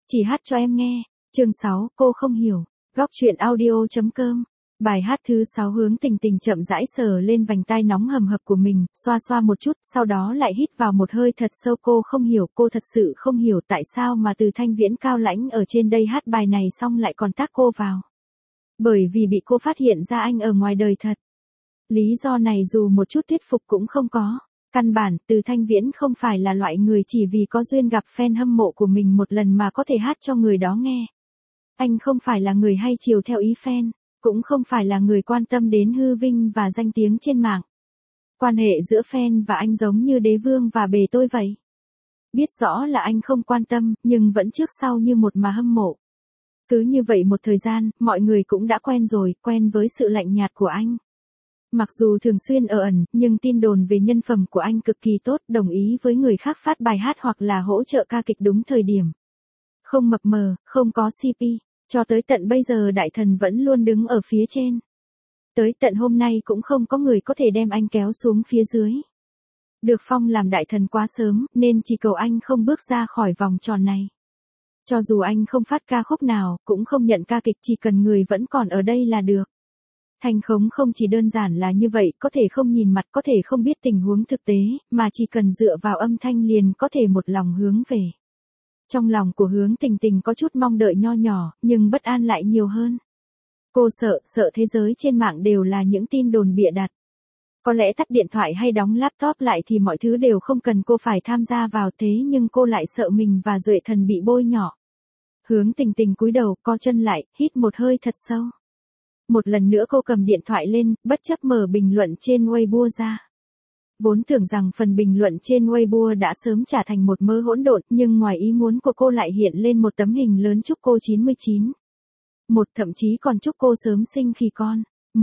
Chỉ hát cho em nghe. Chương 6, cô không hiểu. Góc truyện audio.com. Bài hát thứ 6 Hướng Tình Tình chậm rãi sờ lên vành tai nóng hầm hập của mình, xoa xoa một chút, sau đó lại hít vào một hơi thật sâu. Cô không hiểu, cô thật sự không hiểu tại sao mà Từ Thanh Viễn cao lãnh ở trên đây hát bài này xong lại còn tác cô vào. Bởi vì bị cô phát hiện ra anh ở ngoài đời thật. Lý do này dù một chút thuyết phục cũng không có. Căn bản, Từ Thanh Viễn không phải là loại người chỉ vì có duyên gặp fan hâm mộ của mình một lần mà có thể hát cho người đó nghe. Anh không phải là người hay chiều theo ý fan, cũng không phải là người quan tâm đến hư vinh và danh tiếng trên mạng. Quan hệ giữa fan và anh giống như đế vương và bề tôi vậy. Biết rõ là anh không quan tâm, nhưng vẫn trước sau như một mà hâm mộ. Cứ như vậy một thời gian, mọi người cũng đã quen rồi, quen với sự lạnh nhạt của anh. Mặc dù thường xuyên ở ẩn, nhưng tin đồn về nhân phẩm của anh cực kỳ tốt, đồng ý với người khác phát bài hát hoặc là hỗ trợ ca kịch đúng thời điểm. Không mập mờ, không có CP, cho tới tận bây giờ Đại Thần vẫn luôn đứng ở phía trên. Tới tận hôm nay cũng không có người có thể đem anh kéo xuống phía dưới. Được phong làm Đại Thần quá sớm, nên chỉ cầu anh không bước ra khỏi vòng tròn này. Cho dù anh không phát ca khúc nào, cũng không nhận ca kịch, chỉ cần người vẫn còn ở đây là được. Thành khống không chỉ đơn giản là như vậy, có thể không nhìn mặt, có thể không biết tình huống thực tế, mà chỉ cần dựa vào âm thanh liền có thể một lòng hướng về. Trong lòng của Hướng Tình Tình có chút mong đợi nho nhỏ, nhưng bất an lại nhiều hơn. Cô sợ thế giới trên mạng đều là những tin đồn bịa đặt. Có lẽ tắt điện thoại hay đóng laptop lại thì mọi thứ đều không cần cô phải tham gia vào, thế nhưng cô lại sợ mình và Duệ Thần bị bôi nhọ. Hướng Tình Tình cúi đầu, co chân lại, hít một hơi thật sâu. Một lần nữa cô cầm điện thoại lên, bất chấp mở bình luận trên Weibo ra. Vốn tưởng rằng phần bình luận trên Weibo đã sớm trả thành một mớ hỗn độn, nhưng ngoài ý muốn của cô lại hiện lên một tấm hình lớn chúc cô 99. Thậm chí còn chúc cô sớm sinh khi con.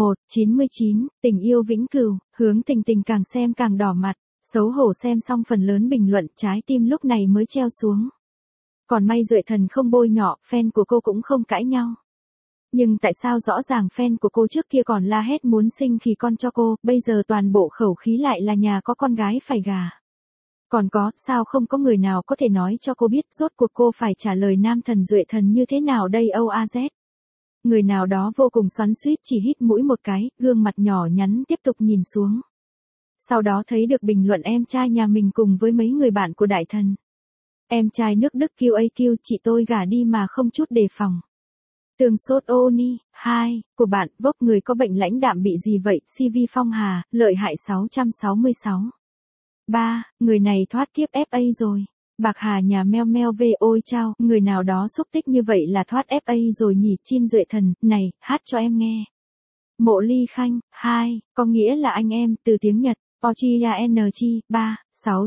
99, tình yêu vĩnh cửu. Hướng Tình Tình càng xem càng đỏ mặt, xấu hổ xem xong phần lớn bình luận, trái tim lúc này mới treo xuống. Còn may Duệ Thần không bôi nhọ, fan của cô cũng không cãi nhau. Nhưng tại sao rõ ràng fan của cô trước kia còn la hét muốn sinh khi con cho cô, bây giờ toàn bộ khẩu khí lại là nhà có con gái phải gả. Còn có, sao không có người nào có thể nói cho cô biết rốt cuộc cô phải trả lời nam thần Duệ Thần như thế nào đây OAZ. Người nào đó vô cùng xoắn xuýt chỉ hít mũi một cái, gương mặt nhỏ nhắn tiếp tục nhìn xuống. Sau đó thấy được bình luận em trai nhà mình cùng với mấy người bạn của Đại Thần. Em trai nước Đức QAQ, chị tôi gả đi mà không chút đề phòng. Tường sốt Oni, 2, của bạn, vốc người có bệnh lãnh đạm bị gì vậy, CV Phong Hà, lợi hại 666. 3, người này thoát kiếp FA rồi. Bạc Hà nhà meo meo về ôi chao, người nào đó xúc tích như vậy là thoát FA rồi nhỉ. Chin Duệ Thần, này, hát cho em nghe. Mộ Ly Khanh, 2, có nghĩa là anh em, từ tiếng Nhật, Ochia NG, 3,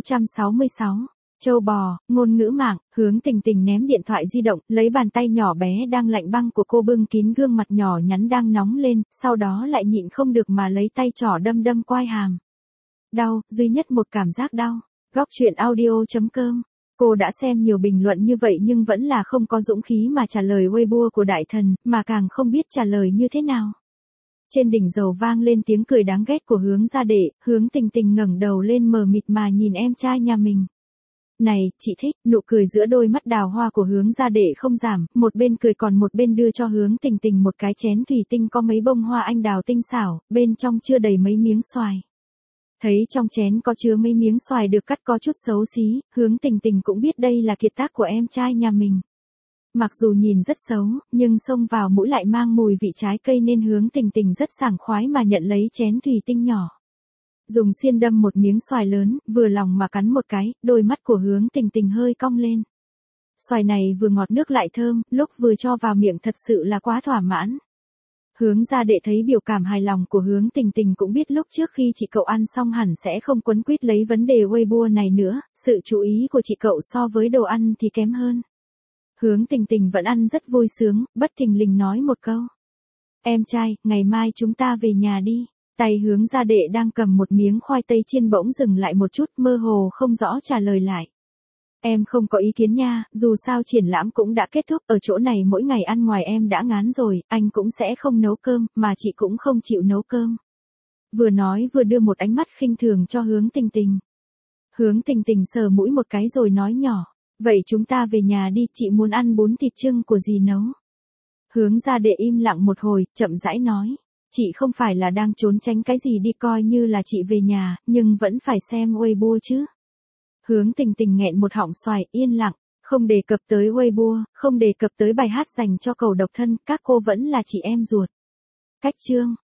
666. Châu bò, ngôn ngữ mạng. Hướng Tình Tình ném điện thoại di động, lấy bàn tay nhỏ bé đang lạnh băng của cô bưng kín gương mặt nhỏ nhắn đang nóng lên, sau đó lại nhịn không được mà lấy tay trỏ đâm đâm quai hàm. Đau, duy nhất một cảm giác đau. Góc truyện audio.com. Cô đã xem nhiều bình luận như vậy nhưng vẫn là không có dũng khí mà trả lời Weibo của Đại Thần, mà càng không biết trả lời như thế nào. Trên đỉnh dầu vang lên tiếng cười đáng ghét của Hướng gia đệ, Hướng Tình Tình ngẩng đầu lên mờ mịt mà nhìn em trai nhà mình. Này, chị thích, nụ cười giữa đôi mắt đào hoa của Hướng gia đệ không giảm, một bên cười còn một bên đưa cho Hướng Tình Tình một cái chén thủy tinh có mấy bông hoa anh đào tinh xảo, bên trong chưa đầy mấy miếng xoài. Thấy trong chén có chứa mấy miếng xoài được cắt có chút xấu xí, Hướng Tình Tình cũng biết đây là kiệt tác của em trai nhà mình. Mặc dù nhìn rất xấu, nhưng xông vào mũi lại mang mùi vị trái cây nên Hướng Tình Tình rất sảng khoái mà nhận lấy chén thủy tinh nhỏ. Dùng xiên đâm một miếng xoài lớn, vừa lòng mà cắn một cái, đôi mắt của Hướng Tình Tình hơi cong lên. Xoài này vừa ngọt nước lại thơm, lúc vừa cho vào miệng thật sự là quá thỏa mãn. Hướng gia đệ thấy biểu cảm hài lòng của Hướng Tình Tình cũng biết lúc trước khi chị cậu ăn xong hẳn sẽ không quấn quýt lấy vấn đề Weibo này nữa, sự chú ý của chị cậu so với đồ ăn thì kém hơn. Hướng Tình Tình vẫn ăn rất vui sướng, bất thình lình nói một câu. Em trai, ngày mai chúng ta về nhà đi. Tay Hướng gia đệ đang cầm một miếng khoai tây chiên bỗng dừng lại một chút, mơ hồ không rõ trả lời lại. Em không có ý kiến nha, dù sao triển lãm cũng đã kết thúc, ở chỗ này mỗi ngày ăn ngoài em đã ngán rồi, anh cũng sẽ không nấu cơm, mà chị cũng không chịu nấu cơm. Vừa nói vừa đưa một ánh mắt khinh thường cho Hướng Tình Tình. Hướng Tình Tình sờ mũi một cái rồi nói nhỏ, Vậy chúng ta về nhà đi, chị muốn ăn bún thịt chưng của dì nấu. Hướng Gia Đệ im lặng một hồi, chậm rãi nói. Chị không phải là đang trốn tránh cái gì đi, coi như là chị về nhà, nhưng vẫn phải xem Weibo chứ. Hướng Tình Tình nghẹn một họng xoài, yên lặng, không đề cập tới Weibo, không đề cập tới bài hát dành cho cậu độc thân, các cô vẫn là chị em ruột. Cách chương